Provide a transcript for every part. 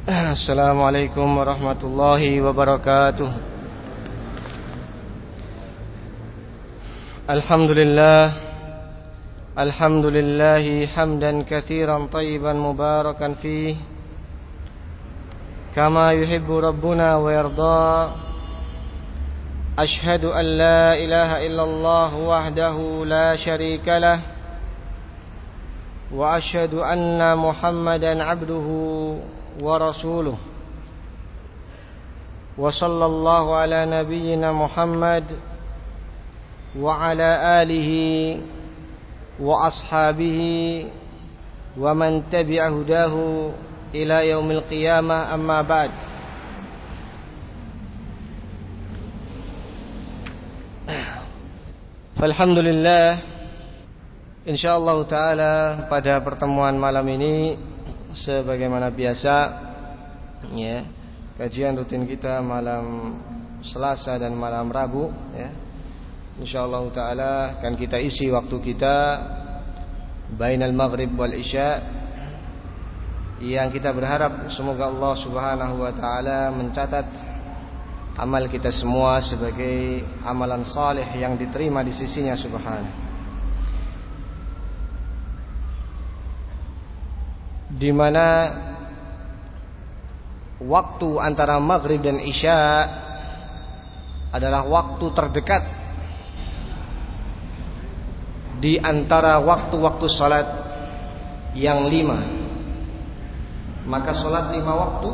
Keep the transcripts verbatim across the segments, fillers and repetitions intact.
Assalamualaikum warahmatullahi wabarakatuh. Alhamdulillah Alhamdulillahi hamdan katsiran tayyiban mubarakan fih kama yuhibbu rabbuna wa yarda. Ashhadu an la ilaha illallah wahdahu la syarika lah wa ashhadu anna Muhammadan abduhu wa rasuluh. Wa sallallahu ala nabiyyina Muhammad wa ala alihi wa ashabihi wa man tabi'a hudahu ila yaumil qiyamah, amma ba'd. Alhamdulillah, insyaallah taala pada pertemuan malam ini sebagaimana biasa ya, kajian rutin kita malam Selasa dan malam Rabu ya. Insyaallah taala akan kita isi waktu kita bainal maghrib wal isya, yang kita berharap semoga Allah Subhanahu wa taala mencatat amal kita semua sebagai amalan saleh yang diterima di sisinya Subhanahu. Di mana waktu antara maghrib dan isya adalah waktu terdekat di antara waktu-waktu salat yang lima. Maka salat lima waktu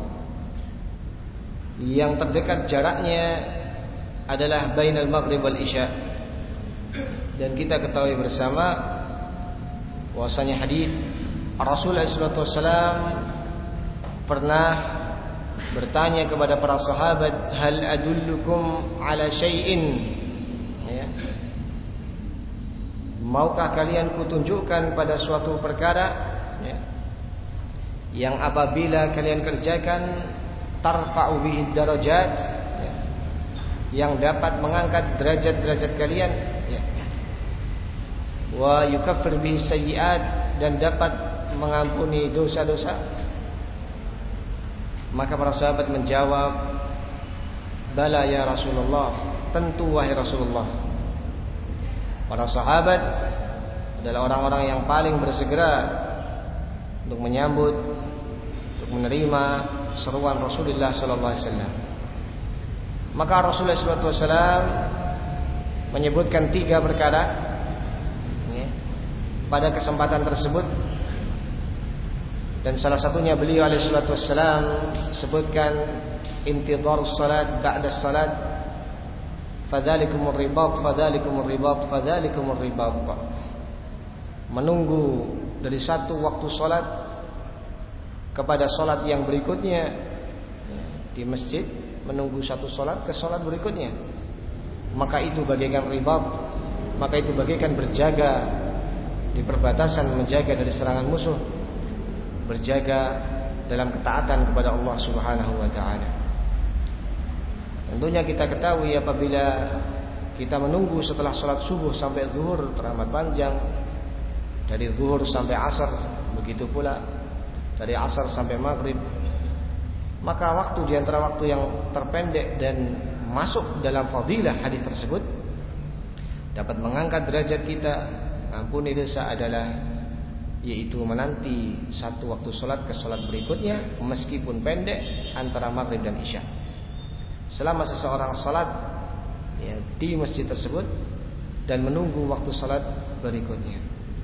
yang terdekat jaraknya adalah bainal maghrib wal isya. Dan kita ketahui bersama bahwasanya hadis Rasulullah shallallahu alaihi wasallam pernah bertanya kepada para sahabat, hal adullukum ala syai'in ya, maukah kalian kutunjukkan pada suatu perkara ya, yang apabila kalian kerjakan tarfa'u bihi darajat ya, yang dapat mengangkat derajat-derajat kalian ya, wa yukaffir bihi sayyi'at, dan dapat mengampuni dosa-dosa. Maka para sahabat menjawab, bala ya Rasulullah, tentu wahai Rasulullah. Para sahabat adalah orang-orang yang paling bersegera untuk menyambut, untuk menerima seruan Rasulullah sallallahu alaihi wasallam. Maka Rasulullah sallallahu alaihi wasallam menyebutkan tiga perkara ya, pada kesempatan tersebut. Dan salah satunya beliau alaihi salatu wassalam sebutkan intidharus salat ba'da salat, fadzalikumur ribat fadzalikumur ribat fadzalikumur ribat. Menunggu dari satu waktu salat kepada salat yang berikutnya di masjid, menunggu satu salat ke salat berikutnya, maka itu bagaikan ribat, maka itu bagaikan berjaga di perbatasan, menjaga dari serangan musuh, berjaga dalam ketaatan kepada Allah Subhanahu wa taala. Tentunya kita ketahui apabila kita menunggu setelah salat subuh sampai zuhur teramat panjang, dari zuhur sampai asar, begitu pula dari asar sampai maghrib, maka waktu di antara waktu yang terpendek dan masuk dalam fadilah hadis tersebut, dapat mengangkat derajat kita, mengampuni dosa, adalah yaitu menanti satu waktu sholat ke sholat berikutnya, meskipun pendek antara maghrib dan isya. Selama seseorang sholat ya, di masjid tersebut dan menunggu waktu sholat berikutnya.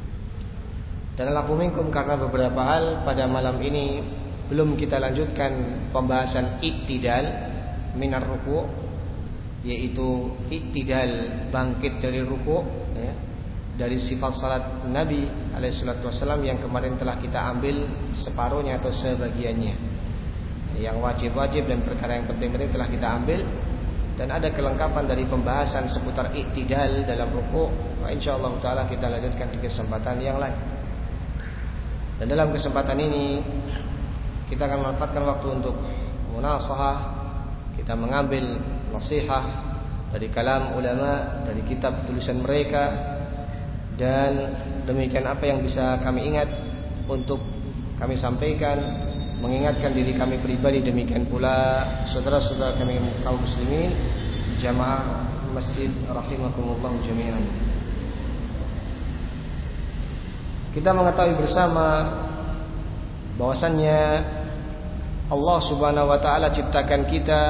Dan alafu minkum, karena beberapa hal pada malam ini belum kita lanjutkan pembahasan iktidal minar ruku', yaitu iktidal bangkit dari ruku' ya, dari sifat salat Nabi alaihi salatu wasallam yang kemarin telah kita ambil separuhnya atau sebagiannya. Yang wajib-wajib dan perkara yang penting-penting telah kita ambil, dan ada kelengkapan dari pembahasan seputar iktidal dalam ruku'. Insyaallah taala kita lanjutkan di kesempatan yang lain. Dan dalam kesempatan ini kita akan memanfaatkan waktu untuk munasahah, kita mengambil nasihat dari kalam ulama, dari kitab tulisan mereka, dan demikian apa yang bisa kami ingat untuk kami sampaikan mengingatkan diri kami pribadi, demikian pula saudara-saudara kami kaum muslimin jamaah masjid rahimakumullah jami'an. Kita mengetahui bersama bahwasannya Allah Subhanahu wa taala ciptakan kita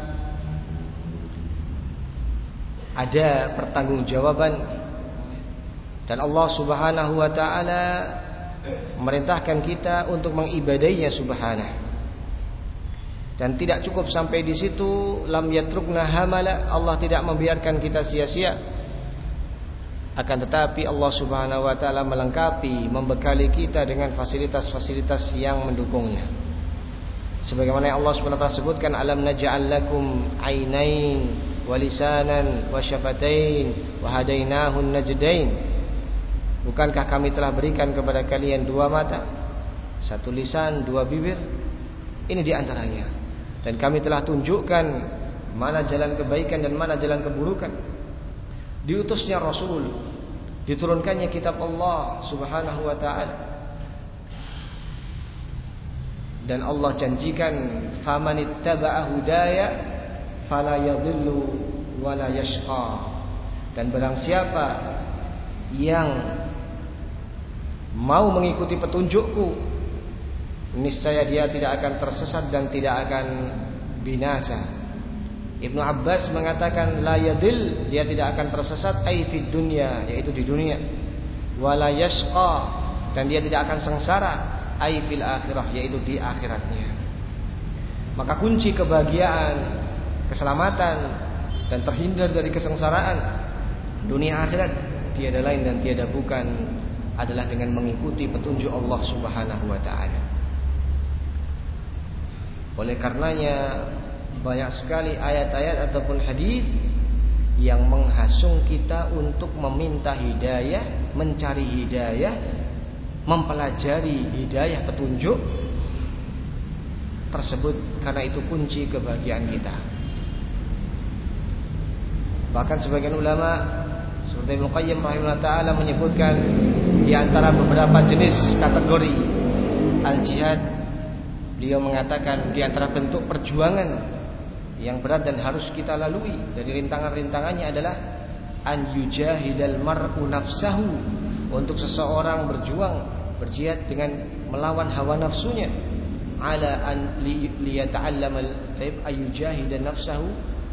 ada pertanggungjawaban, dan Allah Subhanahu wa taala merintahkan kita untuk mengibadainya subhanahu. Dan tidak cukup sampai di situ, lam yatrukna hamala, Allah tidak membiarkan kita sia-sia. Akan tetapi Allah Subhanahu wa taala melengkapi, membekali kita dengan fasilitas-fasilitas yang mendukungnya. Sebagaimana Allah Subhanahu wa taala sebutkan, alam naj'al lakum ainain wa lisanan wa syafatain wa hadainahun najdain. Bukankah kami telah berikan kepada kalian dua mata, satu lisan, dua bibir? Ini diantaranya. Dan kami telah tunjukkan mana jalan kebaikan dan mana jalan keburukan. Diutusnya Rasul, diturunkannya kitab Allah Subhanahu wa ta'ala. Dan Allah janjikan, famanittaba'a hudaya fala yadhillu wala yashqa. Dan barang siapa yang mau mengikuti petunjukku, niscaya dia tidak akan tersesat dan tidak akan binasa. Ibnu Abbas mengatakan la yadil, dia tidak akan tersesat, ai fid dunya, yaitu di dunia, wala yashqa, dan dia tidak akan sengsara, ai fil akhirah, yaitu di akhiratnya. Maka kunci kebahagiaan, keselamatan dan terhindar dari kesengsaraan dunia akhirat tiada lain dan tiada bukan adalah dengan mengikuti petunjuk Allah Subhanahu wa taala. Oleh karenanya banyak sekali ayat-ayat ataupun hadis yang menghasung kita untuk meminta hidayah, mencari hidayah, mempelajari hidayah petunjuk tersebut, karena itu kunci kebahagiaan kita. Bahkan sebagian ulama seperti Ibnu Qayyim rahimahullah ta'ala menyebutkan di antara beberapa jenis kategori al-jihad, beliau mengatakan di antara bentuk perjuangan yang berat dan harus kita lalui dari rintangan-rintangannya adalah an yujahidal mar'u nafsahu, untuk seseorang berjuang, berjihad dengan melawan hawa nafsunya, ala an liyata'allamal taib ayujahidan nafsahu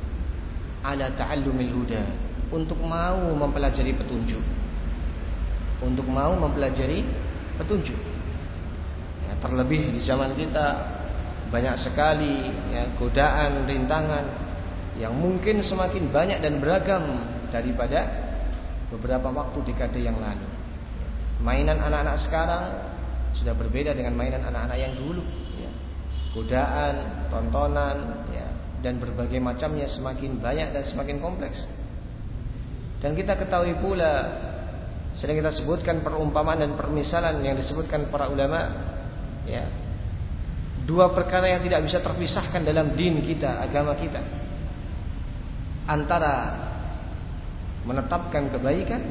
ala ta'allumil huda, untuk mau mempelajari petunjuk, untuk mau mempelajari petunjuk. Ya, terlebih di zaman kita banyak sekali ya, godaan, rintangan yang mungkin semakin banyak dan beragam daripada beberapa waktu dekade yang lalu. Mainan anak-anak sekarang sudah berbeda dengan mainan anak-anak yang dulu. Ya. Godaan, tontonan, ya, dan berbagai macamnya semakin banyak dan semakin kompleks. Dan kita ketahui pula, sering kita sebutkan perumpamaan dan permisalan yang disebutkan para ulama, ya, dua perkara yang tidak bisa terpisahkan dalam din kita, agama kita, antara menetapkan kebaikan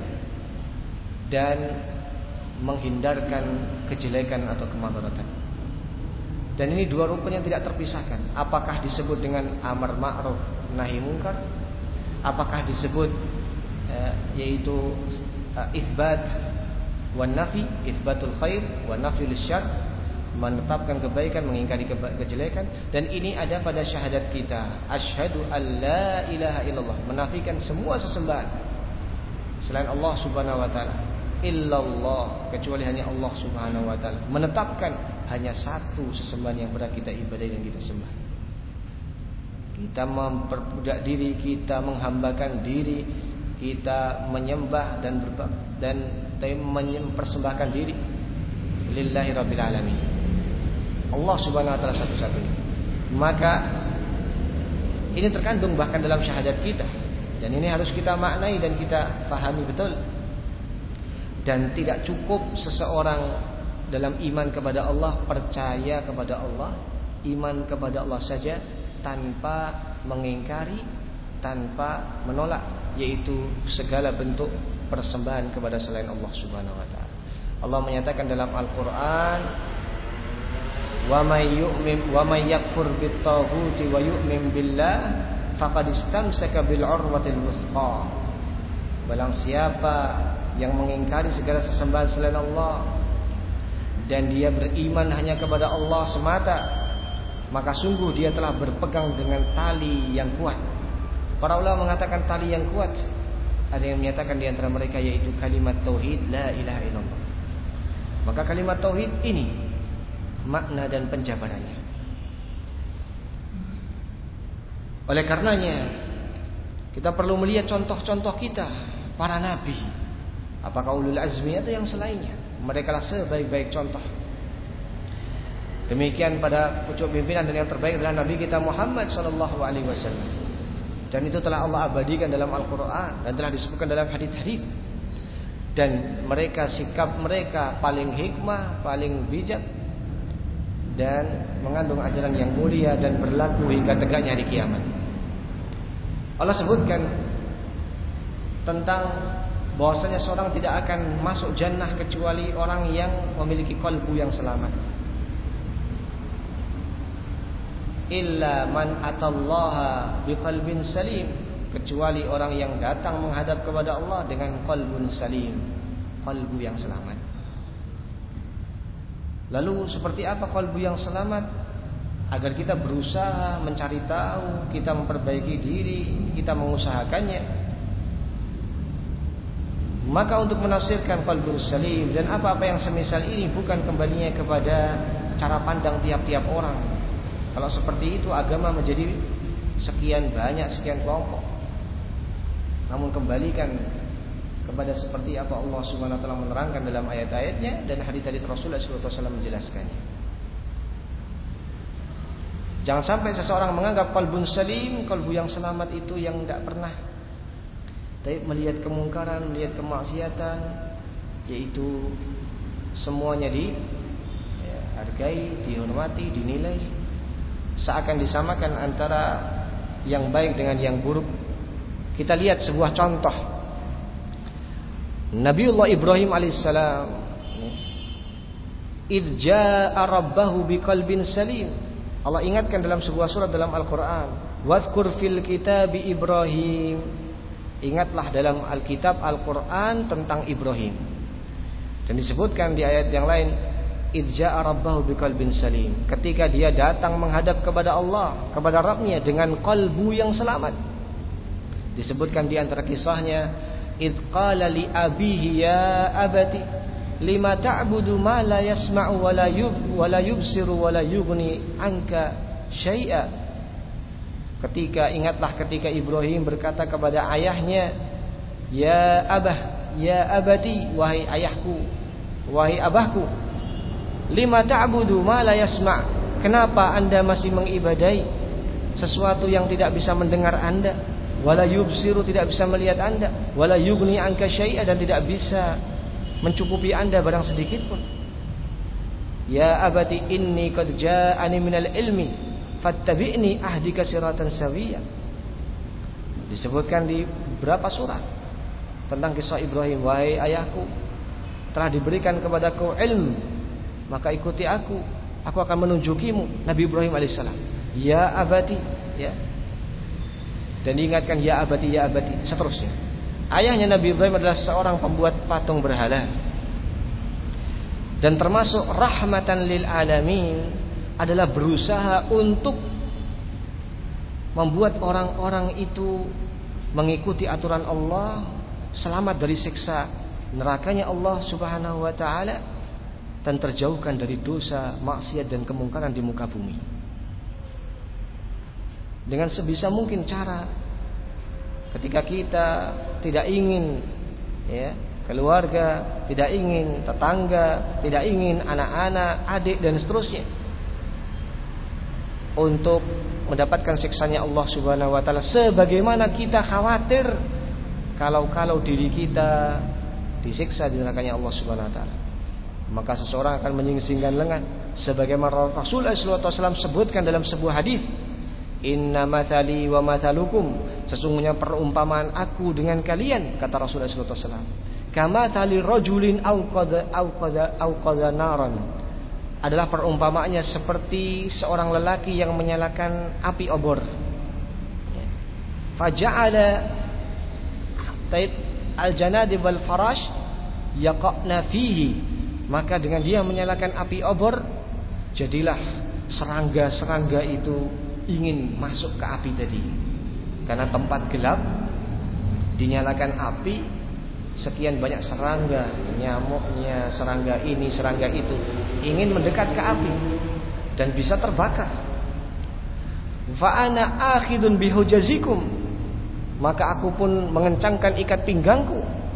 dan menghindarkan kejelekan atau kemadaratan. Dan ini dua rukun yang tidak terpisahkan. Apakah disebut dengan amar ma'ruf nahi munkar? Apakah disebut yaitu uh, itsbat wan nafi, itsbatul khair wan nafi lisyarr, menetapkan kebaikan, mengingkari kejelekan. Dan ini ada pada syahadat kita, asyhadu alla ilaha illallah, menafikan semua sesembahan selain Allah Subhanahu wa taala, illallah, kecuali hanya Allah Subhanahu wa taala, menetapkan hanya satu sesembahan yang berhak kita ibadahi dan kita sembah. Kita memperbudak diri, kita menghambakan diri, kita menyembah dan berba- dan mempersembahkan diri lillahi rabbil alamin, Allah Subhanahu wa taala satu-satunya. Maka ini terkandung bahkan dalam syahadat kita, dan ini harus kita maknai dan kita fahami betul. Dan tidak cukup seseorang dalam iman kepada Allah, percaya kepada Allah, iman kepada Allah saja tanpa mengingkari, tanpa menolak, yaitu segala bentuk persembahan kepada selain Allah Subhanahu wa taala. Allah menyatakan dalam Al-Qur'an, wa may yu'min wa may yakfur bit-taghuti wa yu'min billah faqad istamsaka bil 'urwatil wuthqa. Barang siapa yang mengingkari segala sesembahan selain Allah dan dia beriman hanya kepada Allah semata, maka sungguh dia telah berpegang dengan tali yang kuat. Para ulama mengatakan tali yang kuat, ada yang menyatakan di antara mereka yaitu kalimat tauhid la ilaha illallah. Maka kalimat tauhid ini makna dan penjabarannya. Oleh karenanya kita perlu melihat contoh-contoh kita, para nabi, apakah ulul azmi atau yang selainnya. Mereka lah sebaik-baik contoh. Demikian pada pucuk pimpinan dan yang terbaik adalah Nabi kita Muhammad sallallahu alaihi wasallam. Dan itu telah Allah abadikan dalam Al-Quran dan telah disebutkan dalam hadis-hadis. Dan mereka, sikap mereka paling hikmah, paling bijak, dan mengandung ajaran yang mulia dan berlaku hingga tegaknya hari kiamat. Allah sebutkan tentang bahwasanya seorang tidak akan masuk jannah kecuali orang yang memiliki qalbu yang selamat. Illa man atallaha biqalbin salim, kecuali orang yang datang menghadap kepada Allah dengan qalbun salim, qalbu yang selamat. Lalu seperti apa qalbu yang selamat? Agar kita berusaha mencari tahu, kita memperbaiki diri, kita mengusahakannya. Maka untuk menafsirkan qalbun salim dan apa-apa yang semisal ini bukan kembalinya kepada cara pandang tiap-tiap orang. Kalau seperti itu agama menjadi sekian banyak, sekian kelompok. Namun kembalikan kepada seperti apa Allah Subhanahu wa taala menerangkan dalam ayat-ayatnya dan hadits-hadits Rasulullah sallallahu alaihi wasallam menjelaskannya. Jangan sampai seseorang menganggap qalbun salim, qalbu yang selamat itu yang tidak pernah tapi melihat kemungkaran, melihat kemaksiatan, yaitu semuanya dihargai, dihormati, dinilai, seakan disamakan antara yang baik dengan yang buruk. Kita lihat sebuah contoh. Nabiullah Ibrahim alaihissalam, idz jaa'a rabbahu biqalbin salim. Allah ingatkan dalam sebuah surat dalam Al-Qur'an, wadhkur fil kitabi Ibrahim. Ingatlah dalam Alkitab Al-Qur'an tentang Ibrahim. Dan disebutkan di ayat yang lain, idz jaa'a rabbahu biqalbin salim, ketika dia datang menghadap kepada Allah, kepada Rabbnya dengan kalbu yang selamat. Disebutkan di antara kisahnya, idz qala li abihi ya abati lima ta'budu ma la yasma'u wa la yub wa la yubsiru wa la yughni anka syai'a. Ketika ingatlah ketika Ibrahim berkata kepada ayahnya, ya abah, ya abati, wahai ayahku, wahai abahku, lima ta'budu ma la yasma', kenapa anda masih mengibadai sesuatu yang tidak bisa mendengar anda, wala yubsiru, tidak bisa melihat anda, wala yughni anka syai'a, dan tidak bisa mencukupi anda barang sedikit pun. Ya abati inni qad ja'ani minal ilmi fattabi'ni ahdika siratan sawiyya. Disebutkan di beberapa surat tentang kisah Ibrahim, wahai ayahku, telah diberikan kepadaku ilmu, maka ikuti aku, aku akan menunjukimu. Nabi Ibrahim alaihissalam, ya abati, ya. Dan diingatkan ya abati, ya abati, seterusnya. Ayahnya Nabi Ibrahim adalah seorang pembuat patung berhala. Dan termasuk rahmatan lil alamin adalah berusaha untuk membuat orang-orang itu mengikuti aturan Allah, selamat dari siksa nerakanya Allah Subhanahu wa taala, dan terjauhkan dari dosa, maksiat dan kemungkaran di muka bumi. Dengan sebisa mungkin cara, ketika kita tidak ingin, ya, keluarga, tidak ingin tetangga, tidak ingin anak-anak, adik dan seterusnya, untuk mendapatkan siksanya Allah Subhanahu wa taala, sebagaimana kita khawatir kalau-kalau diri kita disiksa di nerakanya Allah Subhanahu wa taala, maka seseorang akan menyingsingkan lengan, sebagaimana Rasulullah sallallahu alaihi wasallam sebutkan dalam sebuah hadis, inna mathali wa mathalukum, sesungguhnya perumpamaan aku dengan kalian, kata Rasulullah sallallahu alaihi wasallam, kama tali rajulin auqada auqada auqada naran, adalah perumpamaannya seperti seorang lelaki yang menyalakan api obor. Faja'ala taib al-janadib wal farash yaqa'na fihi, maka dengan dia menyalakan api obor, jadilah serangga-serangga itu ingin masuk ke api tadi. Karena tempat gelap, dinyalakan api, sekian banyak serangga, nyamuknya, serangga ini, serangga itu, ingin mendekat ke api dan bisa terbakar. Fa ana akhidun bihujazikum, maka aku pun mengencangkan ikat pinggangku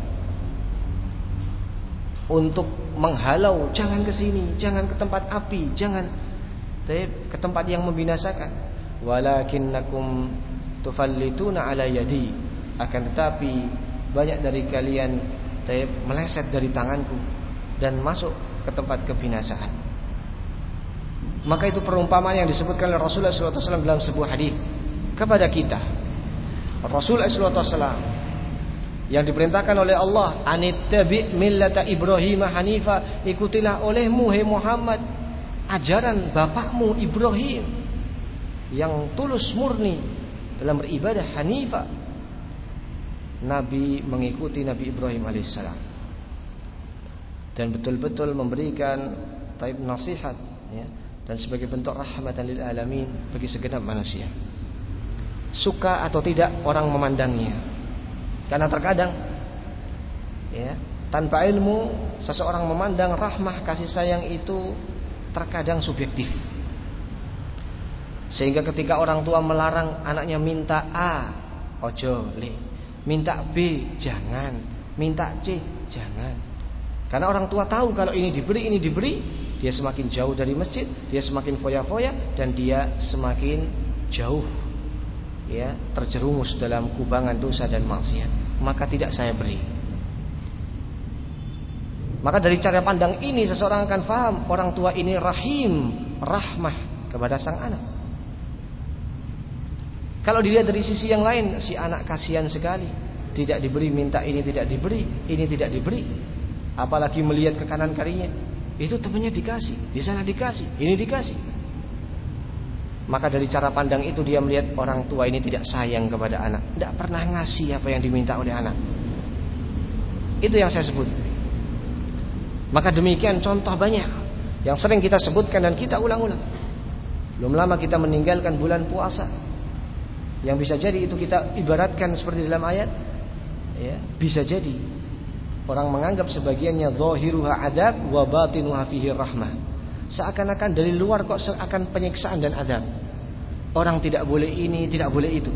untuk menghalau, jangan ke sini, jangan ke tempat api, jangan ke tempat yang membinasakan. Walakinnakum tufallituna ala yadi, akan tetapi banyak dari kalian meleset dari tanganku dan masuk ke tempat kebinasaan. Maka itu perumpamaan yang disebutkan oleh Rasulullah shallallahu alaihi wasallam dalam sebuah hadis kepada kita. Rasulullah shallallahu alaihi wasallam yang diperintahkan oleh Allah, anittabi millata Ibrahim hanifa, ikutilah olehmu hai Muhammad ajaran bapakmu Ibrahim yang tulus murni dalam beribadah, hanifa. Nabi mengikuti Nabi Ibrahim alaihissalam dan betul-betul memberikan taib nasihat, ya, dan sebagai bentuk rahmatan lil alamin bagi segenap manusia. Suka atau tidak orang memandangnya, karena terkadang, ya, tanpa ilmu seseorang memandang rahmah kasih sayang itu terkadang subjektif. Sehingga ketika orang tua melarang anaknya minta A, ojo le, minta B, jangan, minta C, jangan. Karena orang tua tahu kalau ini diberi, ini diberi, dia semakin jauh dari masjid, dia semakin foya-foya, dan dia semakin jauh, ya, terjerumus dalam kubangan dosa dan maksiat. Maka tidak saya beri. Maka dari cara pandang ini seseorang akan faham orang tua ini rahim, rahmah kepada sang anak. Kalau dilihat dari sisi yang lain, si anak kasihan sekali, tidak diberi, minta ini tidak diberi, ini tidak diberi, apalagi melihat ke kanan kirinya, itu temannya dikasih, di sana dikasih, ini dikasih. Maka dari cara pandang itu dia melihat orang tua ini tidak sayang kepada anak, tidak pernah ngasih apa yang diminta oleh anak. Itu yang saya sebut. Maka demikian contoh banyak yang sering kita sebutkan dan kita ulang-ulang. Belum lama kita meninggalkan bulan puasa, yang bisa jadi itu kita ibaratkan seperti dalam ayat, ya, bisa jadi orang menganggap sebagiannya zahiruha adab wa batinuha fihi rahmah, seakan-akan dari luar kok seakan penyiksaan dan adab. Orang tidak boleh ini, tidak boleh itu,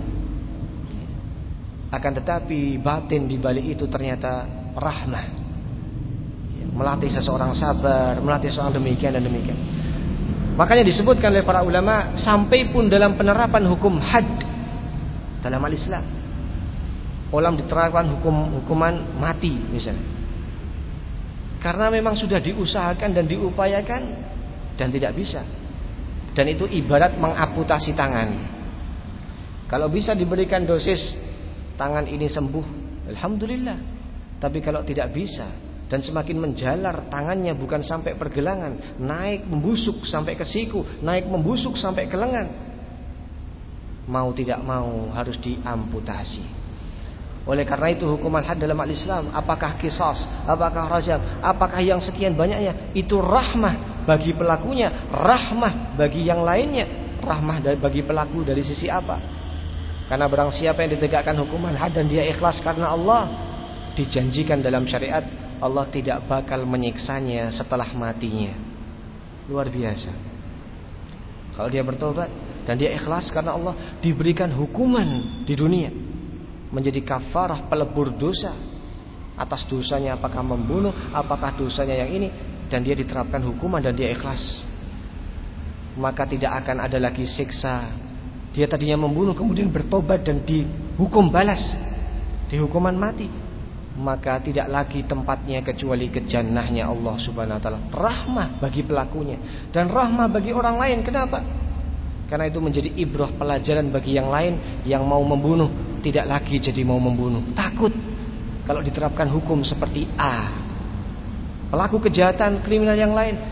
akan tetapi batin di balik itu ternyata rahmah, ya, melatih seseorang sabar, melatih seseorang demikian dan demikian. Makanya disebutkan oleh para ulama, sampai pun dalam penerapan hukum had dalam al-Islam, orang diterapkan hukum hukuman mati misalnya, karena memang sudah diusahakan dan diupayakan dan tidak bisa. Dan itu ibarat mengamputasi tangan. Kalau bisa diberikan dosis tangan ini sembuh, alhamdulillah. Tapi kalau tidak bisa dan semakin menjalar tangannya, bukan sampai pergelangan, naik membusuk sampai ke siku, naik membusuk sampai ke lengan, mau tidak mau harus diamputasi. Oleh karena itu hukuman had dalam al-Islam, apakah qisas, apakah rajam, apakah yang sekian banyaknya, itu rahmah bagi pelakunya, rahmah bagi yang lainnya. Rahmah bagi pelaku dari sisi apa? Karena barang siapa yang ditegakkan hukuman had dan dia ikhlas karena Allah, dijanjikan dalam syariat Allah tidak bakal menyiksanya setelah matinya. Luar biasa. Kalau dia bertobat dan dia ikhlas karena Allah, diberikan hukuman di dunia menjadi kafarah pelebur dosa atas dosanya, apakah membunuh, apakah dosanya yang ini, dan dia diterapkan hukuman dan dia ikhlas, maka tidak akan ada lagi siksa. Dia tadinya membunuh kemudian bertobat dan dihukum balas, dihukuman mati, maka tidak lagi tempatnya kecuali ke jannahnya Allah subhanahu wa ta'ala. Rahmah bagi pelakunya dan rahmah bagi orang lain. Kenapa? Karena itu menjadi ibrah, pelajaran bagi yang lain yang mau membunuh, tidak lagi jadi mau membunuh. Takut kalau diterapkan hukum seperti A, pelaku kejahatan kriminal yang lain,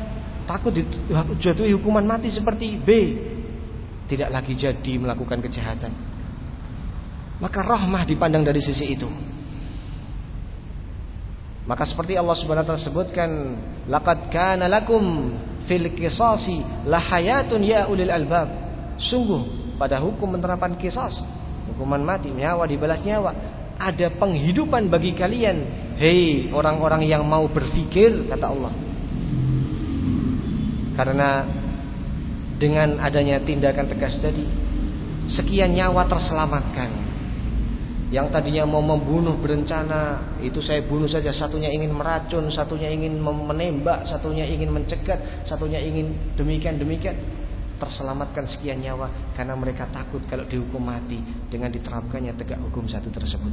takut dijatuhi hukuman mati seperti B, tidak lagi jadi melakukan kejahatan. Maka rahmah dipandang dari sisi itu. Maka seperti Allah Subhanahu wa taala sebutkan, laqad kana lakum fil qisasi lahayatun ya ulil albab. Sungguh pada hukum penerapan qisas, hukuman mati, nyawa dibalas nyawa, ada penghidupan bagi kalian, hei orang-orang yang mau berfikir, kata Allah. Karena dengan adanya tindakan tegas tadi, sekian nyawa terselamatkan. Yang tadinya mau membunuh berencana, itu saya bunuh saja. Satunya ingin meracun, satunya ingin menembak, satunya ingin mencegat, satunya ingin demikian-demikian. Terselamatkan sekian nyawa karena mereka takut kalau dihukum mati dengan diterapkannya tegak hukum satu tersebut.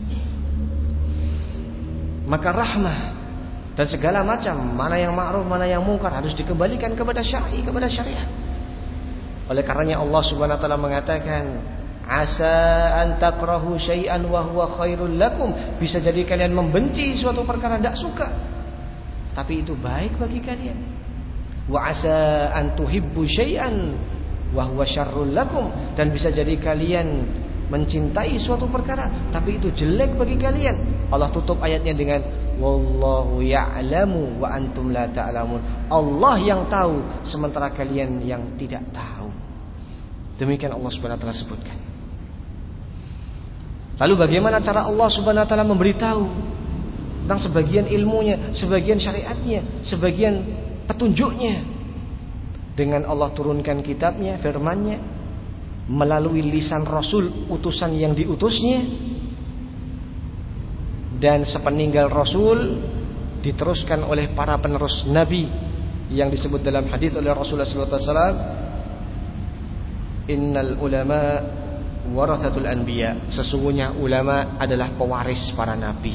Maka rahmah dan segala macam, mana yang ma'ruf, mana yang mungkar, harus dikembalikan kepada syar'i, kepada syariat. Oleh karenanya Allah Subhanahu wa taala mengatakan, asa an takrahu syai'an wa huwa khairul lakum. Bisa jadi kalian membenci suatu perkara, tidak suka, tapi itu baik bagi kalian. Wa asa an tuhibbu syai'an wa huwa syarrul lakum. Dan bisa jadi kalian mencintai suatu perkara, tapi itu jelek bagi kalian. Allah tutup ayatnya dengan wallahu ya'lamu wa antum la ta'lamun. Allah yang tahu sementara kalian yang tidak tahu. Demikian Allah Subhanahu wa taala sebutkan. Lalu bagaimana cara Allah Subhanahu wa taala memberitahu tentang sebagian ilmunya, sebagian syariatnya, sebagian petunjuknya? Dengan Allah turunkan kitabnya, firmannya, melalui lisan Rasul, utusan yang diutusnya. Dan sepeninggal Rasul diteruskan oleh para penerus Nabi yang disebut dalam hadis oleh Rasulullah sallallahu alaihi wasallam, innal ulama warathatul anbiya. Sesungguhnya ulama adalah pewaris para nabi.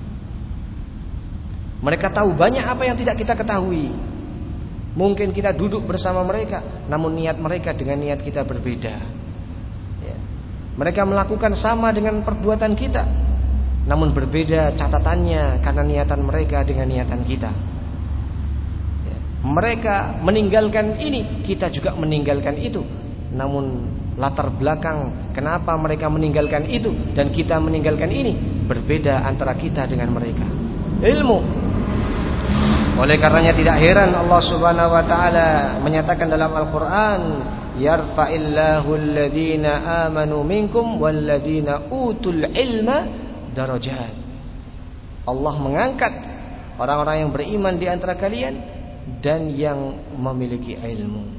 Mereka tahu banyak apa yang tidak kita ketahui. Mungkin kita duduk bersama mereka, namun niat mereka dengan niat kita berbeda. Ya. Mereka melakukan sama dengan perbuatan kita, namun berbeda catatannya karena niatan mereka dengan niatan kita. Ya. Mereka meninggalkan ini, kita juga meninggalkan itu. Namun latar belakang kenapa mereka meninggalkan itu dan kita meninggalkan ini berbeda antara kita dengan mereka. Ilmu. Oleh karenanya tidak heran Allah Subhanahu wa taala menyatakan dalam Al-Qur'an, yarfa'illahu alladhina amanu minkum walladhina utul ilma darajat. Allah mengangkat orang-orang yang beriman di antara kalian dan yang memiliki ilmu.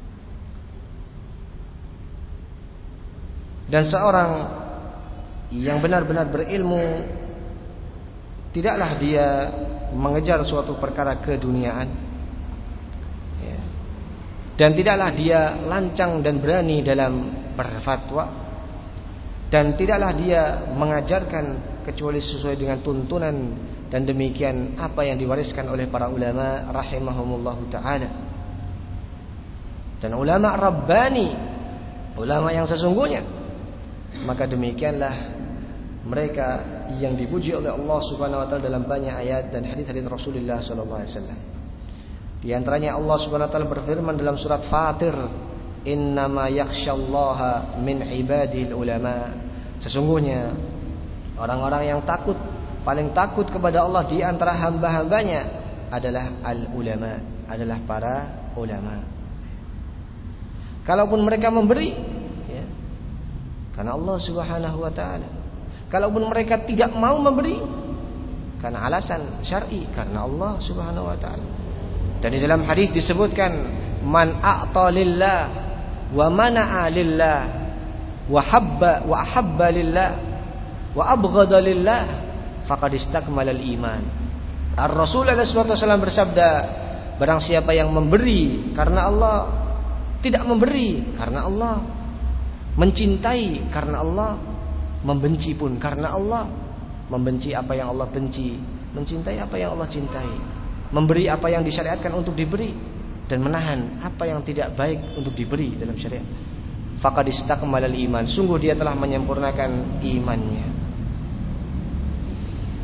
Dan seorang yang benar-benar berilmu, tidaklah dia mengejar suatu perkara keduniaan, ya. Dan tidaklah dia lancang dan berani dalam berfatwa, dan tidaklah dia mengajarkan kecuali sesuai dengan tuntunan dan demikian apa yang diwariskan oleh para ulama rahimahumullahu ta'ala. Dan ulama Rabbani, ulama yang sesungguhnya, maka demikianlah mereka yang dipuji oleh Allah Subhanahu wa taala dalam banyak ayat dan hadis-hadis Rasulullah sallallahu alaihi wasallam. Di antaranya Allah Subhanahu wa taala berfirman dalam surat Fatir, innama yakhsyallaha min ibadil ulama. Sesungguhnya orang-orang yang takut, paling takut kepada Allah di antara hamba-hambanya adalah al-ulama, adalah para ulama. Kalaupun mereka memberi, ya, karena Allah Subhanahu wa taala. Kalaupun mereka tidak mau memberi karena alasan syar'i, karena Allah Subhanahu wa taala. Dan di dalam hadis disebutkan, man a'ta lillah wa mana'a lillah wa habba wa ahabba lillah wa abghada lillah faqad istakmala al-iman. Ar-Rasul alaihi wasallam bersabda, barang siapa yang memberi karena Allah, tidak memberi karena Allah, mencintai karena Allah, membenci pun karena Allah, membenci apa yang Allah benci, mencintai apa yang Allah cintai, memberi apa yang disyariatkan untuk diberi, dan menahan apa yang tidak baik untuk diberi dalam syariat. Faqad istakmalal iman, sungguh dia telah menyempurnakan imannya.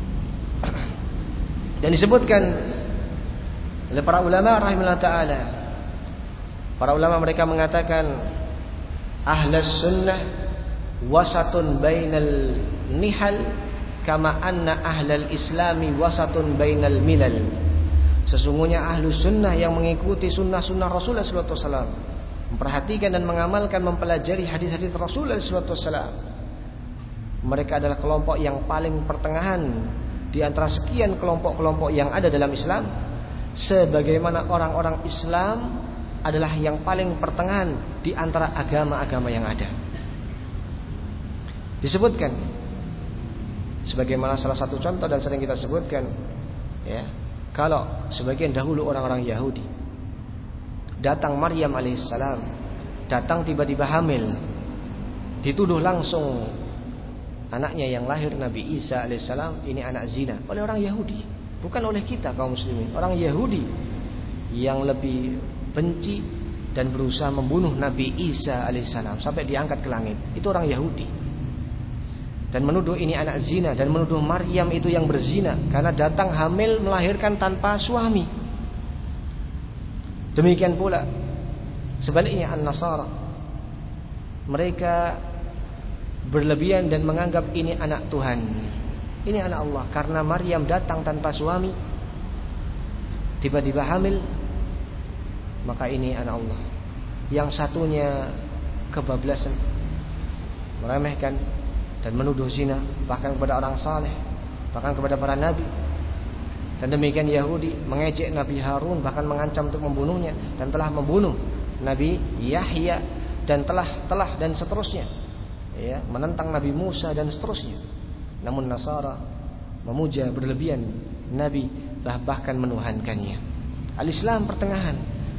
Dan disebutkan oleh para ulama rahimahullah ta'ala Para ulama mereka mengatakan ahlus sunnah wasatun bainal nihal kama anna ahlal islami wasatun bainal milal. Sesungguhnya ahlus sunnah yang mengikuti sunnah-sunnah Rasulullah sallallahu alaihi wasallam, memperhatikan dan mengamalkan, mempelajari hadis-hadis Rasulullah sallallahu alaihi wasallam, mereka adalah kelompok yang paling pertengahan di antara sekian kelompok-kelompok yang ada dalam Islam. Sebagaimana orang-orang Islam adalah yang paling pertengahan di antara agama-agama yang ada. Disebutkan sebagaimana salah satu contoh dan sering kita sebutkan, ya, kalau sebagian dahulu orang-orang Yahudi datang Maryam alaihissalam, datang tiba-tiba hamil, dituduh langsung anaknya yang lahir Nabi Isa alaihissalam ini anak zina oleh orang Yahudi, bukan oleh kita kaum muslimin. Orang Yahudi yang lebih benci dan berusaha membunuh Nabi Isa alaihissalam sampai diangkat ke langit, itu orang Yahudi, dan menuduh ini anak zina, dan menuduh Maryam itu yang berzina karena datang hamil melahirkan tanpa suami. Demikian pula sebaliknya An-Nasara, mereka berlebihan dan menganggap ini anak Tuhan, ini anak Allah, karena Maryam datang tanpa suami, tiba-tiba hamil, maka ini anak Allah. Yang satunya kebablasan, meremehkan dan menuduh zina bahkan kepada orang saleh, bahkan kepada para nabi. Dan demikian Yahudi mengejek Nabi Harun, bahkan mengancam untuk membunuhnya, dan telah membunuh Nabi Yahya, dan telah telah dan seterusnya, ya, menentang Nabi Musa dan seterusnya. Namun Nasara memuja berlebihan Nabi, bahkan menuhankannya. Al-Islam pertengahan,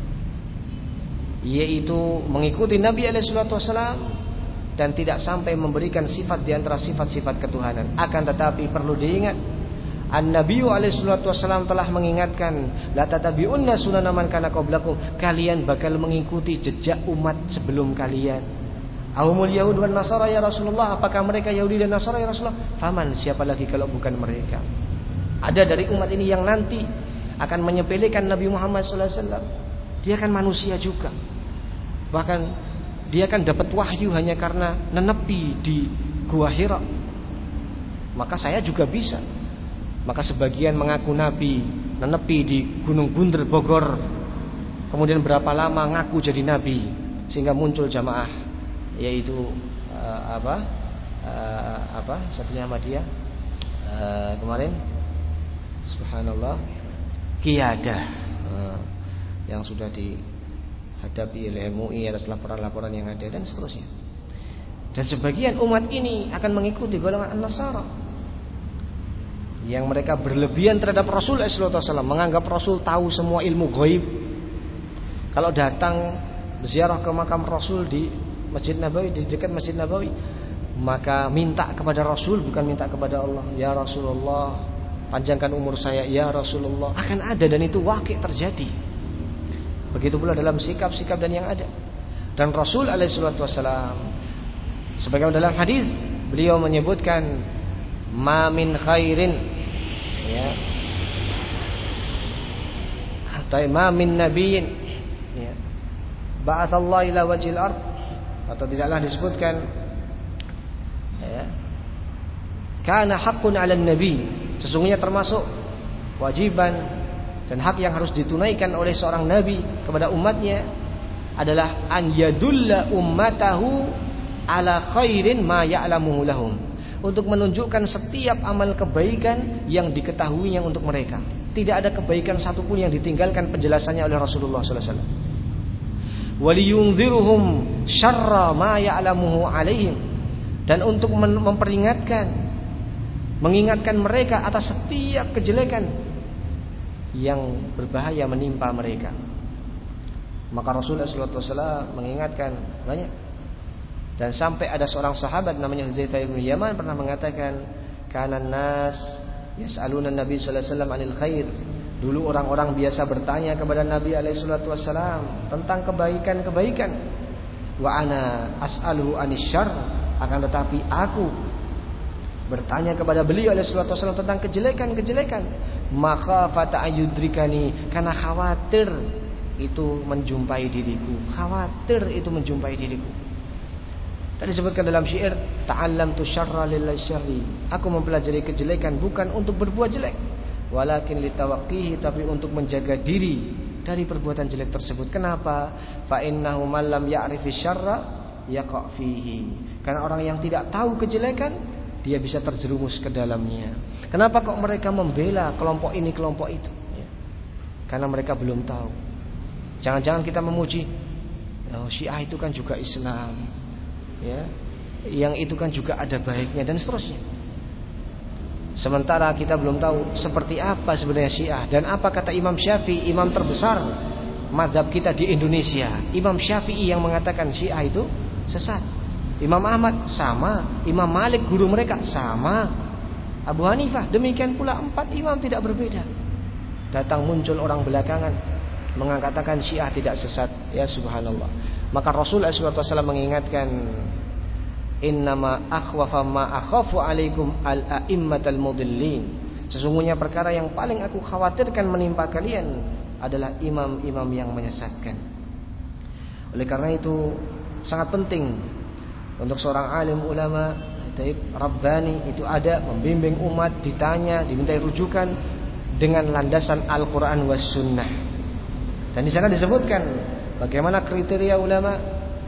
yaitu mengikuti Nabi alaihi wasallam dan tidak sampai memberikan sifat di antara sifat-sifat ketuhanan. Akan tetapi perlu diingat, An-Nabi alaihi wasallam telah mengingatkan, la tatabi'unna sunana man kana qablakum, kalian bakal mengikuti jejak umat sebelum kalian. Ahumul Yahud wan Nasara ya Rasulullah, apakah mereka Yahudi dan Nasara ya Rasulullah? Faman, siapa lagi kalau bukan mereka? Ada dari umat ini yang nanti akan menyepelekan Nabi Muhammad sallallahu alaihi wasallam. Dia kan manusia juga, bahkan dia kan dapat wahyu hanya karena nenepi di Gua Hira. Maka saya juga bisa. Maka sebagian mengaku nabi, nenepi di Gunung Bunder Bogor, kemudian berapa lama ngaku jadi nabi, sehingga muncul jamaah, yaitu uh, apa uh, apa satunya Ahmadiyah uh, kemarin, subhanallah, Qiyadah, uh, yang sudah dihadapi oleh M U I atas laporan-laporan yang ada dan seterusnya. Dan sebagian umat ini akan mengikuti golongan An-Nasara yang mereka berlebihan terhadap Rasul sallallahu alaihi wasallam, menganggap Rasul tahu semua ilmu gaib. Kalau datang ziarah ke makam Rasul di Masjid Nabawi, di dekat Masjid Nabawi, maka minta kepada Rasul, bukan minta kepada Allah. Ya Rasulullah, panjangkan umur saya, ya Rasulullah. Akan ada, dan itu wakil terjadi. Begitu pula dalam sikap-sikap dan yang ada. Dan Rasul alaihi wasallam, sebagaimana dalam hadis, beliau menyebutkan, ma min khairin, ya, atau ma min nabiyyin, ya, ba'atsallahu ila wajhil ard, atau tidaklah disebutkan, ya, kana haqqun 'alan nabi, sesungguhnya termasuk wajiban dan hak yang harus ditunaikan oleh seorang nabi kepada umatnya adalah an yadulla ummatahu ala khairin ma ya'lamuhu lahum, untuk menunjukkan setiap amal kebaikan yang diketahuinya untuk mereka. Tidak ada kebaikan satupun yang ditinggalkan penjelasannya oleh Rasulullah sallallahu alaihi wasallam. Waliyunziruhum syarra ma ya'lamuhu alaihim, dan untuk memperingatkan, mengingatkan mereka atas setiap kejelekan yang berbahaya menimpa mereka. Maka Rasulullah sallallahu alaihi wasallam mengingatkan banyak. Dan sampai ada seorang sahabat namanya Hudzaifah bin Yaman pernah mengatakan, kanan nas yas'aluna Nabi sallallahu alaihi wasallam anil khair. Dulu orang-orang biasa bertanya kepada Nabi alaihi salatu wasallam tentang kebaikan-kebaikan. Wa ana as'aluhu anis syarr, akan tetapi aku bertanya kepada beliau alaihi salatu wasallam tentang kejelekan-kejelekan. Maka fata ayudrikani, karena khawatir itu menjumpai diriku, khawatir itu menjumpai diriku. Tadi disebutkan dalam syair, ta'allamtu syarra lillahi syarri. Aku mempelajari kejelekan bukan untuk berbuat jelek, walakin litawaqqihi, tapi untuk menjaga diri dari perbuatan jelek tersebut. Kenapa? Fa innahu man lam ya'rifi syarra yaqa' fihi. Karena orang yang tidak tahu kejelekan, dia bisa terjerumus ke dalamnya. Kenapa kok mereka membela kelompok ini, kelompok itu? Ya. Karena mereka belum tahu. Jangan-jangan kita memuji, oh, Syiah itu kan juga Islam, ya, yang itu kan juga ada baiknya dan seterusnya. Sementara kita belum tahu seperti apa sebenarnya Syiah dan apa kata Imam Syafi'i, imam terbesar mazhab kita di Indonesia. Imam Syafi'i yang mengatakan Syiah itu sesat. Imam Ahmad sama, Imam Malik guru mereka sama, Abu Hanifah demikian pula. Empat imam tidak berbeda. Datang muncul orang belakangan mengatakan Syiah tidak sesat. Ya subhanallah. Maka Rasul shallallahu alaihi wasallam mengingatkan, innama akhwafa ma akhafu alaikum al-a'immatal mudillin. Sesungguhnya perkara yang paling aku khawatirkan menimpa kalian adalah imam-imam yang menyesatkan. Oleh karena itu sangat penting untuk seorang alim ulama taib rabbani itu ada membimbing umat, ditanya, dimintai rujukan dengan landasan Al-Qur'an was sunnah. Dan di sana disebutkan bagaimana kriteria ulama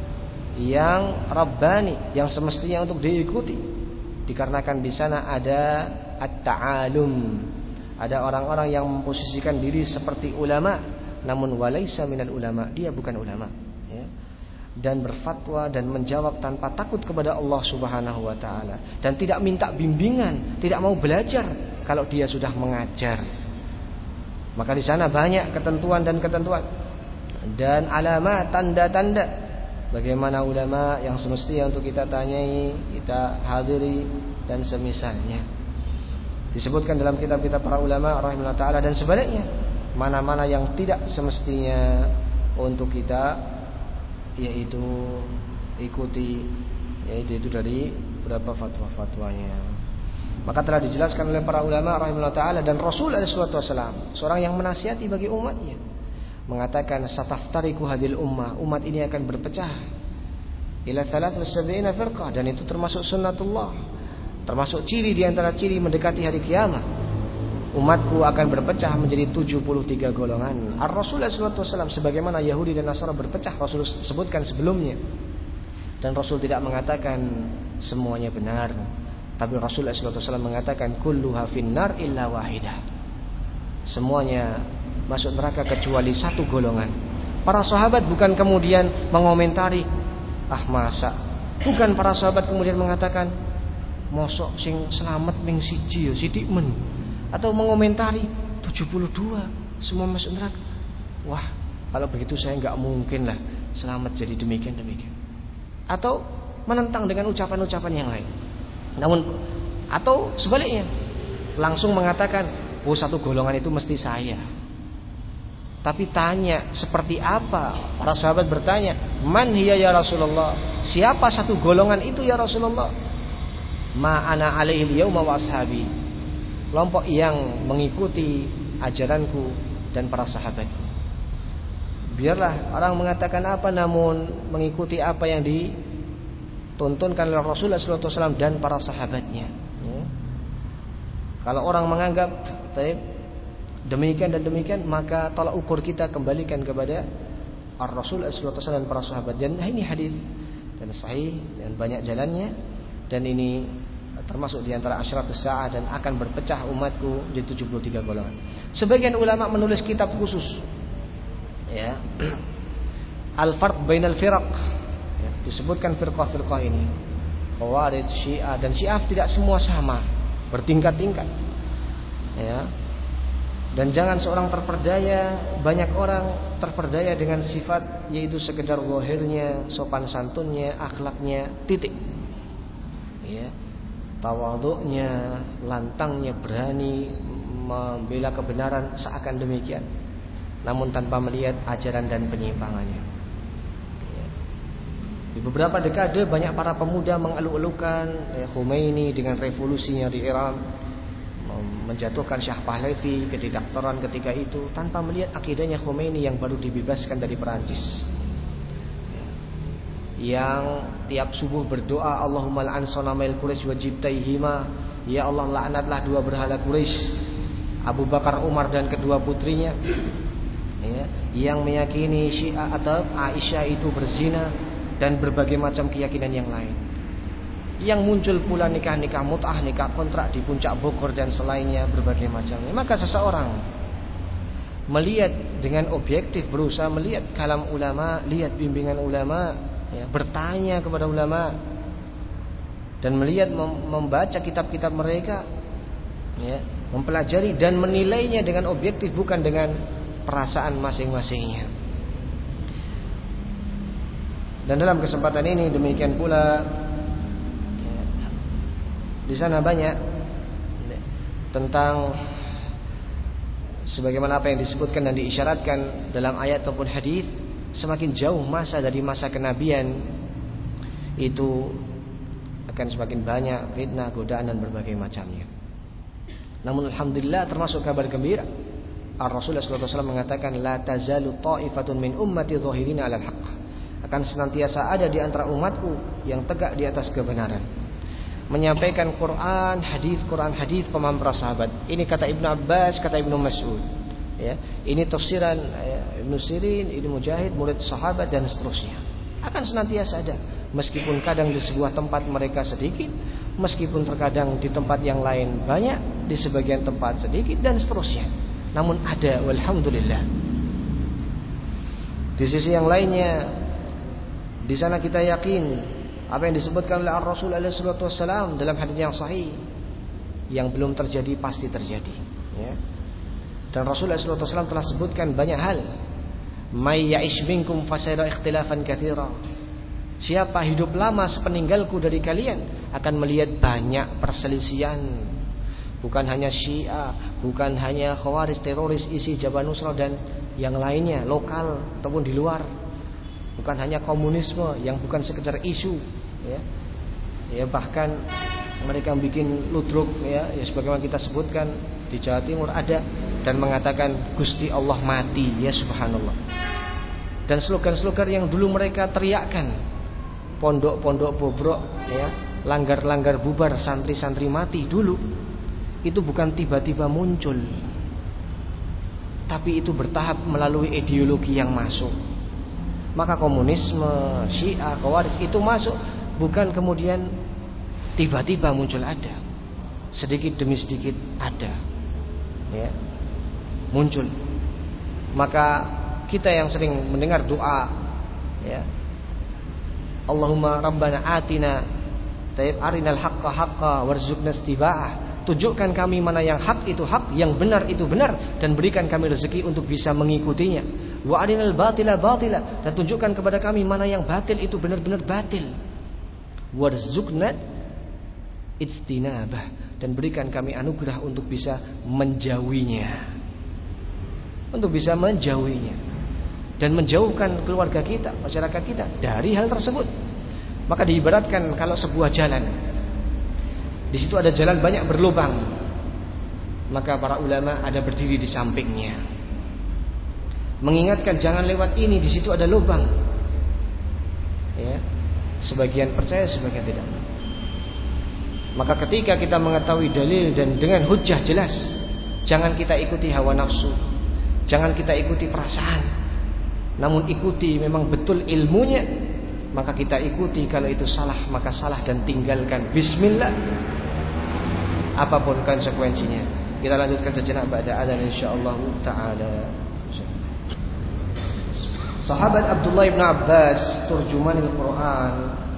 yang rabbani, yang semestinya untuk diikuti, dikarenakan di sana ada at-ta'alum, ada orang-orang yang memposisikan diri seperti ulama, namun walaisa minal ulama, dia bukan ulama, ya. Dan berfatwa dan menjawab tanpa takut kepada Allah Subhanahu wa taala, dan tidak minta bimbingan, tidak mau belajar kalau dia sudah mengajar. Maka di sana banyak ketentuan dan ketentuan dan alamat, tanda-tanda bagaimana ulama yang semestinya untuk kita tanyai, kita hadiri dan semisalnya. Disebutkan dalam kitab-kitab para ulama rahimahullah taala, dan sebaliknya mana-mana yang tidak semestinya untuk kita yaitu ikuti, yaitu itu dari beberapa fatwa-fatwanya. Maka telah dijelaskan oleh para ulama rahimahullah taala dan Rasul sallallahu alaihi wasallam, seorang yang menasihati bagi umatnya, mengatakan sataftariku hadil ummah, umat ini akan berpecah ila thalath wa sab'ina firqah, dan itu termasuk sunnatullah, termasuk ciri di antara ciri mendekati hari kiamat. Umatku akan berpecah menjadi tujuh puluh tiga golongan. Ar-Rasul sallallahu alaihi wasallam, sebagaimana Yahudi dan Nasara berpecah, Rasul sebutkan sebelumnya. Dan Rasul tidak mengatakan semuanya benar, tapi Rasul sallallahu alaihi wasallam mengatakan kulluha finnar illa wahidah, semuanya masuk neraka kecuali satu golongan. Para sahabat bukan kemudian mengomentari, ah masa, bukan para sahabat kemudian mengatakan mosok sing selamat ming siji yo sithik men, atau mengomentari tujuh puluh dua semua masuk neraka. Wah, kalau begitu saya enggak mungkin lah selamat jadi demikian-demikian. Atau menentang dengan ucapan-ucapan yang lain. Namun atau sebaliknya langsung mengatakan, oh satu golongan itu mesti saya. Tapi tanya seperti apa? Para sahabat bertanya, man hiya ya Rasulullah? Siapa satu golongan itu ya Rasulullah? Ma ana alaihil yauma wa ashabi. Kelompok yang mengikuti ajaranku dan para sahabatku. Biarlah orang mengatakan apa, namun mengikuti apa yang dituntunkan oleh Rasulullah sallallahu alaihi wasallam dan para sahabatnya. Ya. Kalau orang menganggap demikian dan demikian, maka tolak ukur kita kembalikan kepada Ar-Rasul sallallahu alaihi wasallam dan para sahabat. Dan ini hadis dan sahih dan banyak jalannya, dan ini termasuk di antara asyratus saah, dan akan berpecah umatku di tujuh puluh tiga golongan. Sebagian ulama menulis kitab khusus, ya, Al-Farq Bainal Firaq, ya, disebutkan firqah-firqah ini, Khawarij, Syiah, dan Syiah tidak semua sama, bertingkat-tingkat, ya. Dan jangan seorang terperdaya, banyak orang terperdaya dengan sifat yaitu sekedar zahirnya, sopan santunnya, akhlaknya, titik. Ya. Tawaduknya, lantangnya, berani membela kebenaran seakan demikian, namun tanpa melihat ajaran dan penyimpangannya. Ya. Di beberapa dekade banyak para pemuda mengeluh-elukan ya, Khomeini dengan revolusinya di Iran, menjatuhkan Syah Pahlavi ke diktatoran ketika itu tanpa melihat akidahnya Khomeini yang baru dibebaskan dari Perancis, yang tiap subuh berdoa Allahumma la'an sonamail Quraisy wa jibtaihima, ya Allah laknatlah dua berhala Quraisy, Abu Bakar, Umar dan kedua putrinya, ya, yang meyakini Syiah atau Aisyah itu berzina dan berbagai macam keyakinan yang lain. Yang muncul pula nikah-nikah mut'ah, nikah kontrak di puncak Bogor dan selainnya berbagai macamnya. Maka seseorang melihat dengan objektif, berusaha melihat kalam ulama, lihat bimbingan ulama, ya, bertanya kepada ulama dan melihat membaca kitab-kitab mereka, ya, mempelajari dan menilainya dengan objektif, bukan dengan perasaan masing-masingnya. Dan dalam kesempatan ini demikian pula, di sana banyak tentang sebagaimana apa yang disebutkan dan diisyaratkan dalam ayat ataupun hadis. Semakin jauh masa dari masa kenabian itu akan semakin banyak fitnah, godaan dan berbagai macamnya. Namun alhamdulillah, termasuk kabar gembira, Ar-Rasulullah sallallahu alaihi wasallam mengatakan la tazalu ta'ifatun min ummati dhahirina 'alal haqq. Akan senantiasa ada di antara umatku yang tegak di atas kebenaran, menyampaikan Quran, hadis, Quran, hadis, pemahaman para sahabat. Ini kata Ibnu Abbas, kata Ibnu Mas'ud, ya. Ini tafsiran ya, Ibnu Sirin, Ibnu Mujahid, murid sahabat dan seterusnya. Akan senantiasa ada, meskipun kadang di sebuah tempat mereka sedikit, meskipun terkadang di tempat yang lain banyak, di sebagian tempat sedikit dan seterusnya. Namun ada, walhamdulillah. Di sisi yang lainnya, di sana kita yakin apa yang disebutkan oleh Ar-Rasul alaihi salatu wassalam dalam hadis yang sahih, yang belum terjadi pasti terjadi, ya. Dan Rasul alaihi salatu wassalam telah sebutkan banyak hal. May ya'ish minkum fasayara ikhtilafan katsira. Siapa hidup lama sepeninggalku dari kalian akan melihat banyak perselisihan. Bukan hanya Syiah, bukan hanya Khawarij, teroris, isi Jabhat Nusrah dan yang lainnya, lokal ataupun di luar. Bukan hanya komunisme yang bukan sekedar isu, ya, ya bahkan mereka bikin ludruk, ya, ya sebagaimana kita sebutkan di Jawa Timur ada, dan mengatakan Gusti Allah mati, ya subhanallah. Dan slogan-slogan yang dulu mereka teriakkan, pondok-pondok bobrok, ya, langgar-langgar bubar, santri-santri mati, dulu itu bukan tiba-tiba muncul, tapi itu bertahap melalui ideologi yang masuk. Maka komunisme, Syiah, Khawarij itu masuk bukan kemudian tiba-tiba muncul, ada, sedikit demi sedikit ada, ya, muncul. Maka kita yang sering mendengar doa, ya, Allahumma Rabbana atina tayyib arinal haqqa haqqa warzuqna istiba'ah. Tunjukkan kami mana yang hak itu hak, yang benar itu benar, dan berikan kami rezeki untuk bisa mengikutinya. Wa arinal batila batila, dan tunjukkan kepada kami mana yang batil itu benar-benar batil. Warzuqna ijtinabah, dan berikan kami anugerah untuk bisa menjauhinya. Untuk bisa menjauhinya dan menjauhkan keluarga kita, masyarakat kita dari hal tersebut. Maka diibaratkan kalau sebuah jalan, di situ ada jalan banyak berlubang, maka para ulama ada berdiri di sampingnya, mengingatkan jangan lewat ini, di situ ada lubang. Ya, sebagian percaya, sebagian tidak. Maka ketika kita mengetahui dalil dan dengan hujjah jelas, jangan kita ikuti hawa nafsu, jangan kita ikuti perasaan, namun ikuti memang betul ilmunya. Maka kita ikuti, kalau itu salah maka salah dan tinggalkan, bismillah, apapun konsekuensinya. Kita lanjutkan sejenak ba'da adzan insyaallah taala. Sahabat Abdullah bin Abbas, turjumanil Quran,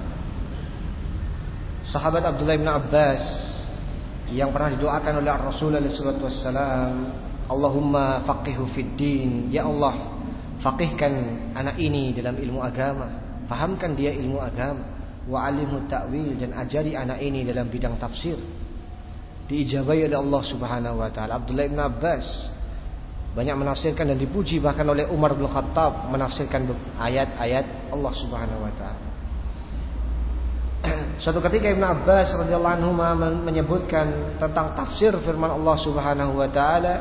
sahabat Abdullah bin Abbas yang pernah didoakan oleh Rasulullah sallallahu alaihi wasallam, Allahumma faqihhu fid din, ya Allah faqihkan anak ini dalam ilmu agama, fahamkan dia ilmu agama, wa alimhu ta'wil, dan ajari anak ini dalam bidang tafsir. Diijabahi oleh Allah Subhanahu wa taala. Abdullah bin Abbas banyak menafsirkan dan dipuji bahkan oleh Umar bin Khattab menafsirkan ayat-ayat Allah Subhanahu wa taala. Suatu ketika Ibnu Abbas radhiyallahu anhu menyebutkan tentang tafsir firman Allah Subhanahu wa taala,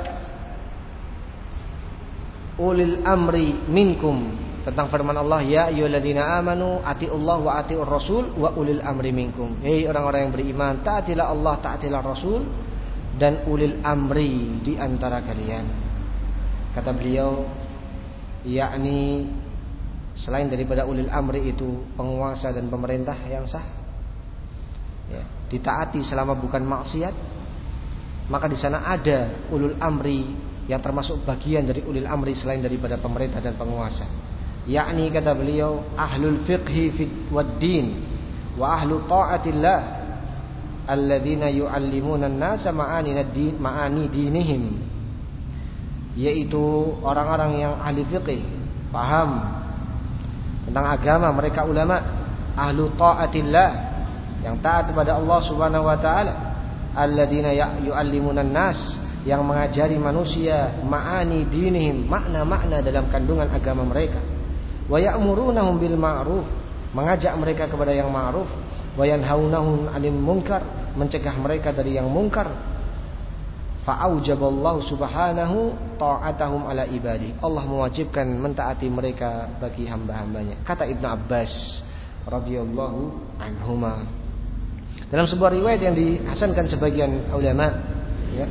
ulil amri minkum, tentang firman Allah, ya ayyuhalladzina amanu atiiullah wa atiiur rasul wa ulil amri minkum. Hei orang-orang yang beriman, taatilah Allah, taatilah Rasul dan ulil amri di antara kalian. Kata beliau, yakni selain daripada ulil amri itu penguasa dan pemerintah yang sah, ya, ditaati selama bukan maksiat, maka di sana ada ulul amri yang termasuk bagian dari ulil amri selain daripada pemerintah dan penguasa. Yakni kata beliau, ahlul fiqhi fid waddin wa ahlu ta'atillah alladzina yu'allimuna an-nasa ma'ani ad-din ma'ani dinihim, yaitu orang-orang yang ahli fiqih, paham tentang agama, mereka ulama, ahlu ta'atillah, yang taat kepada Allah Subhanahu wa taala, alladzina yu'allimuna an-nas, yang mengajari manusia ma'ani dinihim, makna-makna dalam kandungan agama mereka, wa ya'murunahum bil ma'ruf, mengajak mereka kepada yang ma'ruf, wa yanhaunahum 'anil munkar, mencegah mereka dari yang mungkar. Fa'aujaballahu subhanahu ta'atahum ala ibadi, Allah mewajibkan mentaati mereka bagi hamba-hambanya. Kata Ibnu Abbas radhiyallahu anhuma. Dalam sebuah riwayat yang dihasankan sebagian ulama, ya,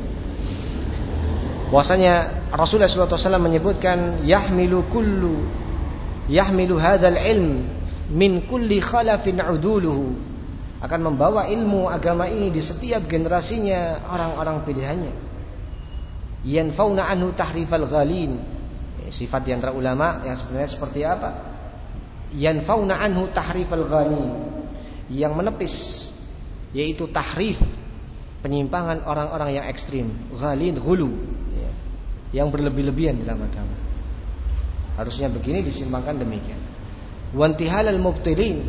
bahwasanya Rasulullah sallallahu alaihi wasallam menyebutkan, yahmilu kullu yahmilu hadzal ilm min kulli khalafin uduluhu, akan membawa ilmu agama ini di setiap generasinya orang-orang pilihannya. Yanfauna anhu tahrifal ghalin, sifat di antara ulama yang sebenarnya seperti apa? Yanfauna anhu tahrifal ghalin, yang menepis, yaitu tahrif, penyimpangan orang-orang yang ekstrim, ghalin, ghulu, ya, yang berlebih-lebihan dalam agama. Harusnya begini, disimpangkan demikian. Wantihalal mubtilin,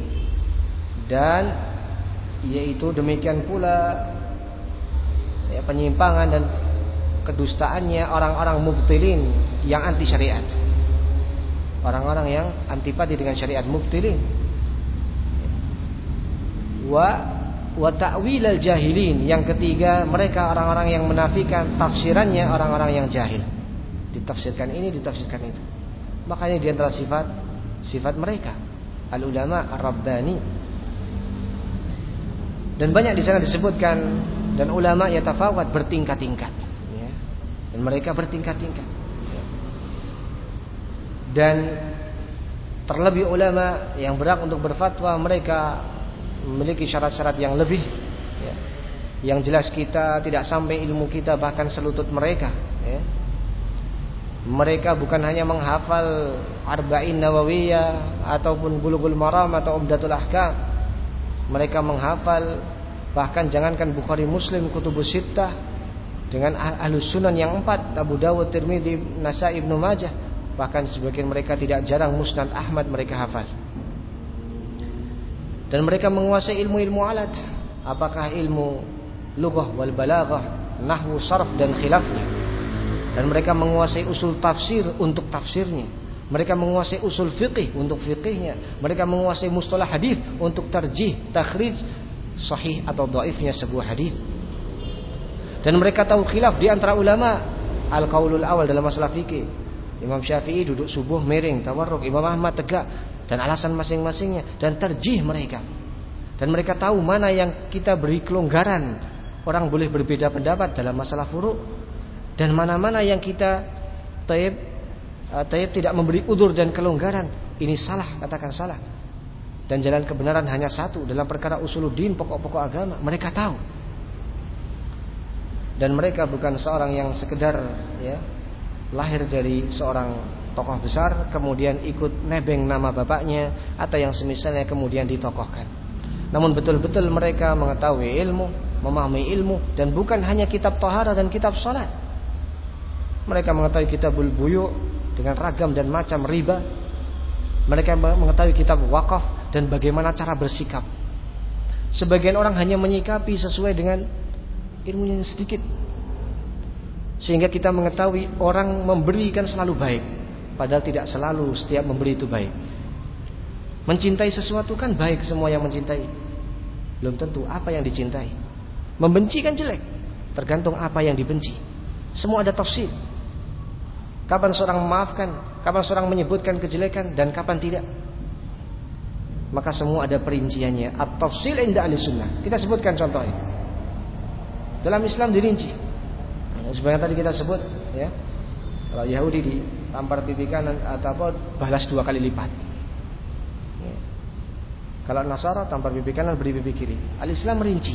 dan yaitu demikian pula, ya, penyimpangan dan kedustaannya orang-orang mubtilin yang anti syariat, orang-orang yang antipati dengan syariat, mubtilin. Wa wa ta'wil al-jahilin, yang ketiga, mereka orang-orang yang menafikan tafsirannya orang-orang yang jahil, ditafsirkan ini, ditafsirkan itu. Makanya di antara sifat sifat mereka al-ulama ar-rabbani. Dan banyak di sana disebutkan, dan ulama yatafawat, bertingkat-tingkat, ya. Dan mereka bertingkat-tingkat, ya. Dan terlebih ulama yang berhak untuk berfatwa, mereka memiliki syarat-syarat yang lebih, ya. Yang jelas kita tidak sampai ilmu kita bahkan selutut mereka, ya. Mereka bukan hanya menghafal Arba'in Nawawiyah ataupun Bulughul Maram atau Umdatul Ahkam, mereka menghafal bahkan jangankan Bukhari Muslim, Kutubus Sittah, dengan Ahlus Sunan yang empat, Abu Dawud, Tirmidzi, Nasai, Ibnu Majah. Bahkan sebagian mereka tidak jarang Musnad Ahmad mereka hafal. Dan mereka menguasai ilmu-ilmu alat, apakah ilmu lughah wal balaghah, nahwu, sarf dan khilafnya. Dan mereka menguasai usul tafsir untuk tafsirnya. Mereka menguasai usul fiqih untuk fiqihnya. Mereka menguasai mustalah hadis untuk tarjih, takhrij sahih atau dhaifnya sebuah hadis. Dan mereka tahu khilaf di antara ulama, al-qaulul awal dalam masalah fikih. Imam Syafi'i duduk subuh miring, tawarruk, Imam Ahmad tegak, dan alasan masing-masingnya, dan tarjih mereka. Dan mereka tahu mana yang kita beri kelonggaran, orang boleh berbeda pendapat dalam masalah furu', dan mana-mana yang kita taib, taib tidak memberi udzur dan kelonggaran, ini salah, katakan salah. Dan jalan kebenaran hanya satu dalam perkara usuluddin, pokok-pokok agama, mereka tahu. Dan mereka bukan seorang yang sekedar, ya, lahir dari seorang tokoh besar kemudian ikut nebeng nama bapaknya atau yang semisalnya kemudian ditokohkan. Namun betul-betul mereka mengetahui ilmu, memahami ilmu, dan bukan hanya kitab taharah dan kitab salat. Mereka mengetahui kitabul buyu' dengan ragam dan macam riba. Mereka mengetahui kitab wakaf dan bagaimana cara bersikap. Sebagian orang hanya menyikapi sesuai dengan ilmunya yang sedikit, sehingga kita mengetahui orang memberikan selalu baik, padahal tidak selalu setiap memberi itu baik. Mencintai sesuatu kan baik, semua yang mencintai. Belum tentu apa yang dicintai. Membenci kan jelek, tergantung apa yang dibenci. Semua ada tafsir. Kapan seorang memaafkan, kapan seorang menyebutkan kejelekan, dan kapan tidak. Maka semua ada perinciannya. At-tafsil inda ahli sunnah. Kita sebutkan contohnya. Dalam Islam dirinci. Sebenarnya tadi kita sebut, ya, kalau Yahudi ditampar pipi kanan atau apa, balas dua kali lipat. Ya. Kalau Nasara tampar pipi kanan, beri pipi kiri. Al-Islam merinci.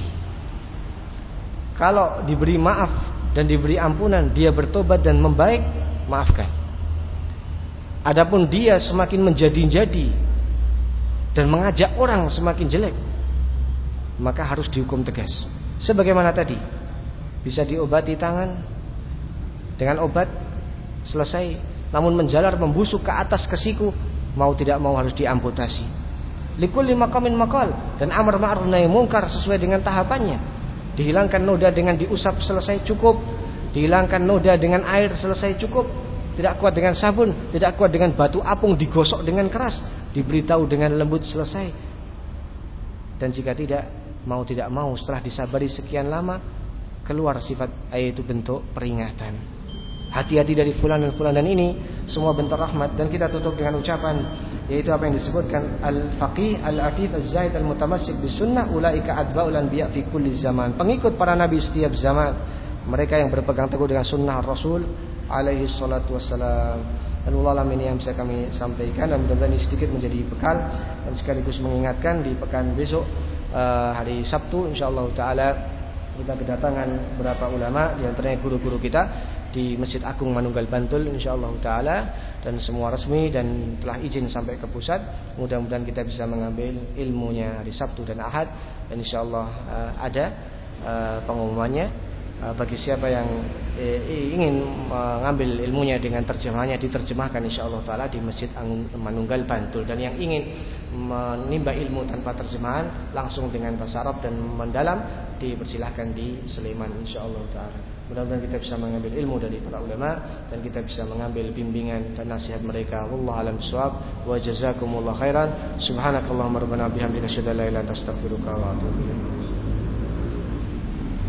Kalau diberi maaf dan diberi ampunan, dia bertobat dan membaik, maafkan. Adapun dia semakin menjadi-jadi dan mengajak orang semakin jelek, maka harus dihukum tegas. Sebagaimana tadi, bisa diobati tangan dengan obat, selesai. Namun menjalar membusuk ke atas ke siku, mau tidak mau harus diamputasi. Likulli maqamin maqal, dan amar ma'ruf nahi munkar sesuai dengan tahapannya. Dihilangkan noda dengan diusap, selesai, cukup. Dihilangkan noda dengan air, selesai, cukup. Tidak kuat dengan sabun, tidak kuat dengan batu apung digosok dengan keras, diberitahu dengan lembut, selesai. Dan jika tidak, mau tidak mau setelah disabari sekian lama, keluar sifat, yaitu bentuk peringatan. Hati-hati dari fulan dan fulan, dan ini semua bentuk rahmat. Dan kita tutup dengan ucapan, yaitu apa yang disebutkan al-faqih al-afif az-zahid al-mutamassik bis sunnah ulaika adba'ul anbiya fi kulli zaman. Pengikut para nabi setiap zaman, mereka yang berpegang teguh dengan sunnah Rasul alaihi salatu wassalam. Dan Allah ini yang bisa kami sampaikan, dan mudah-mudahan ini sedikit menjadi bekal dan sekaligus mengingatkan di pekan besok, uh, hari Sabtu insyaallah taala kita kedatangan beberapa ulama, di antaranya guru-guru kita di Masjid Agung Manunggal Bantul insyaallah taala, dan semua resmi dan telah izin sampai ke pusat. Mudah-mudahan kita bisa mengambil ilmunya hari Sabtu dan Ahad, dan insyaallah uh, ada uh, pengumumannya. Bagi siapa yang eh, ingin mengambil ilmunya dengan terjemahannya, diterjemahkan insyaallah taala di Masjid Manunggal Bantul. Dan yang ingin menimba ilmu tanpa terjemahan langsung dengan bahasa Arab dan mendalam, dipersilahkan di Sleman insyaallah taala. Mudah-mudahan kita bisa mengambil ilmu dari para ulama, dan kita bisa mengambil bimbingan dan nasihat mereka. Wallahu a'lam bishawab, wa jazakumullahu khairan. Subhanakallahumma rabbana bihamdika asyhadu an la ilaha illa anta astaghfiruka wa atubu ilaik.